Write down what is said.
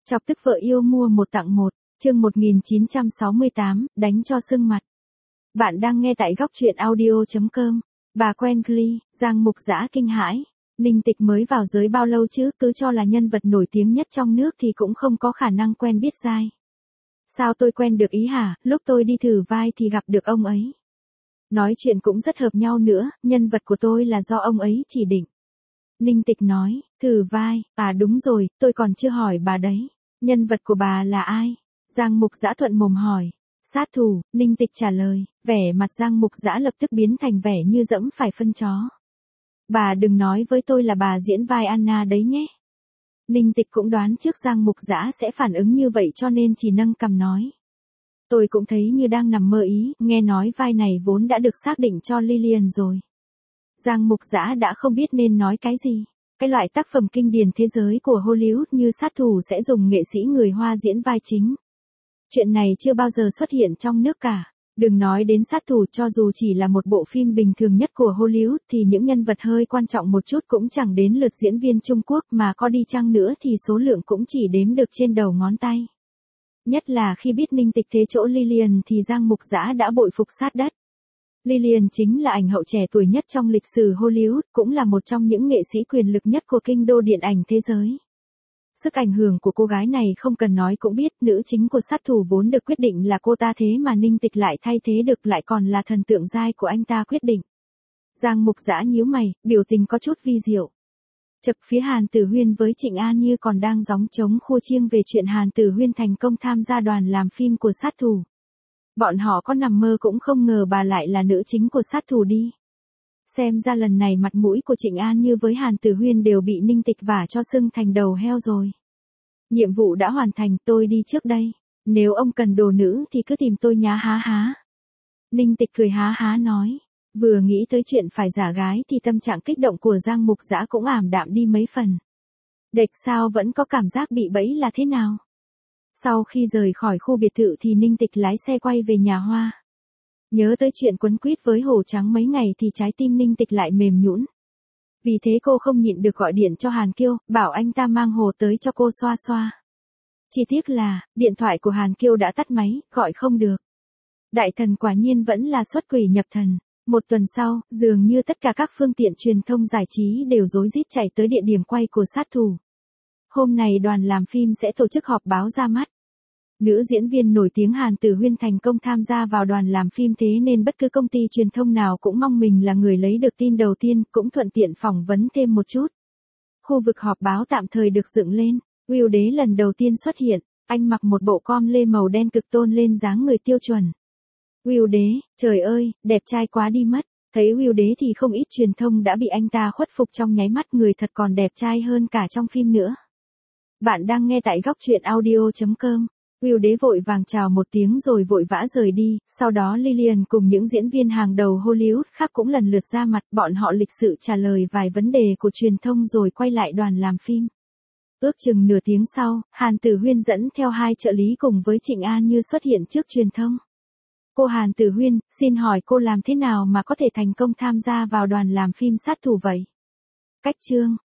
Chọc tức vợ yêu mua một tặng một, chương 1968, đánh cho sưng mặt. Bạn đang nghe tại góc truyện audio.com. Bà quen Glee, Giang Mục Dã kinh hãi. Ninh Tịch mới vào giới bao lâu chứ, cứ cho là nhân vật nổi tiếng nhất trong nước thì cũng không có khả năng quen biết dai. Sao tôi quen được ý hả, lúc tôi đi thử vai thì gặp được ông ấy. Nói chuyện cũng rất hợp nhau nữa, nhân vật của tôi là do ông ấy chỉ định. Ninh Tịch nói, thử vai, à đúng rồi, tôi còn chưa hỏi bà đấy. Nhân vật của bà là ai? Giang Mục Dã thuận mồm hỏi. Sát thủ, Ninh Tịch trả lời, vẻ mặt Giang Mục Dã lập tức biến thành vẻ như dẫm phải phân chó. Bà đừng nói với tôi là bà diễn vai Anna đấy nhé. Ninh Tịch cũng đoán trước Giang Mục Dã sẽ phản ứng như vậy cho nên chỉ nâng cằm nói. Tôi cũng thấy như đang nằm mơ ý, nghe nói vai này vốn đã được xác định cho Lillian rồi. Giang Mục Dã đã không biết nên nói cái gì. Cái loại tác phẩm kinh điển thế giới của Hollywood như sát thủ sẽ dùng nghệ sĩ người Hoa diễn vai chính. Chuyện này chưa bao giờ xuất hiện trong nước cả. Đừng nói đến sát thủ, cho dù chỉ là một bộ phim bình thường nhất của Hollywood thì những nhân vật hơi quan trọng một chút cũng chẳng đến lượt diễn viên Trung Quốc, mà có đi chăng nữa thì số lượng cũng chỉ đếm được trên đầu ngón tay. Nhất là khi biết Ninh Tịch thế chỗ Lillian thì Giang Mục Dã đã bội phục sát đất. Lillian chính là ảnh hậu trẻ tuổi nhất trong lịch sử Hollywood, cũng là một trong những nghệ sĩ quyền lực nhất của kinh đô điện ảnh thế giới. Sức ảnh hưởng của cô gái này không cần nói cũng biết, nữ chính của sát thủ vốn được quyết định là cô ta, thế mà Ninh Tịch lại thay thế được, lại còn là thần tượng giai của anh ta quyết định. Giang Mục Dã nhíu mày, biểu tình có chút vi diệu. Chực, phía Hàn Tử Huyên với Trịnh An Như còn đang gióng trống khua chiêng về chuyện Hàn Tử Huyên thành công tham gia đoàn làm phim của sát thủ. Bọn họ có nằm mơ cũng không ngờ bà lại là nữ chính của sát thủ đi. Xem ra lần này mặt mũi của Trịnh An Như với Hàn Tử Huyên đều bị Ninh Tịch vả cho sưng thành đầu heo rồi. Nhiệm vụ đã hoàn thành, tôi đi trước đây. Nếu ông cần đồ nữ thì cứ tìm tôi nhá há há. Ninh Tịch cười há há nói. Vừa nghĩ tới chuyện phải giả gái thì tâm trạng kích động của Giang Mục Dã cũng ảm đạm đi mấy phần. Đệch sao vẫn có cảm giác bị bẫy là thế nào? Sau khi rời khỏi khu biệt thự thì Ninh Tịch lái xe quay về nhà Hoa. Nhớ tới chuyện quấn quýt với Hồ Trắng mấy ngày thì trái tim Ninh Tịch lại mềm nhũn. Vì thế cô không nhịn được gọi điện cho Hàn Kiêu, bảo anh ta mang hồ tới cho cô xoa xoa. Chỉ tiếc là, điện thoại của Hàn Kiêu đã tắt máy, gọi không được. Đại thần quả nhiên vẫn là xuất quỷ nhập thần. Một tuần sau, dường như tất cả các phương tiện truyền thông giải trí đều rối rít chạy tới địa điểm quay của sát thủ. Hôm nay đoàn làm phim sẽ tổ chức họp báo ra mắt. Nữ diễn viên nổi tiếng Hàn Tử Huyên thành công tham gia vào đoàn làm phim, thế nên bất cứ công ty truyền thông nào cũng mong mình là người lấy được tin đầu tiên, cũng thuận tiện phỏng vấn thêm một chút. Khu vực họp báo tạm thời được dựng lên. Will Đế lần đầu tiên xuất hiện, anh mặc một bộ com lê màu đen cực tôn lên dáng người tiêu chuẩn. Will Đế, trời ơi, đẹp trai quá đi mất. Thấy Will Đế thì không ít truyền thông đã bị anh ta khuất phục trong nháy mắt, người thật còn đẹp trai hơn cả trong phim nữa. Bạn đang nghe tại góc truyện audio.com. Will Đế vội vàng chào một tiếng rồi vội vã rời đi, sau đó Lillian cùng những diễn viên hàng đầu Hollywood khác cũng lần lượt ra mặt, bọn họ lịch sự trả lời vài vấn đề của truyền thông rồi quay lại đoàn làm phim. Ước chừng nửa tiếng sau, Hàn Tử Huyên dẫn theo hai trợ lý cùng với Trịnh An Như xuất hiện trước truyền thông. Cô Hàn Tử Huyên, xin hỏi cô làm thế nào mà có thể thành công tham gia vào đoàn làm phim sát thủ vậy? Cách chương,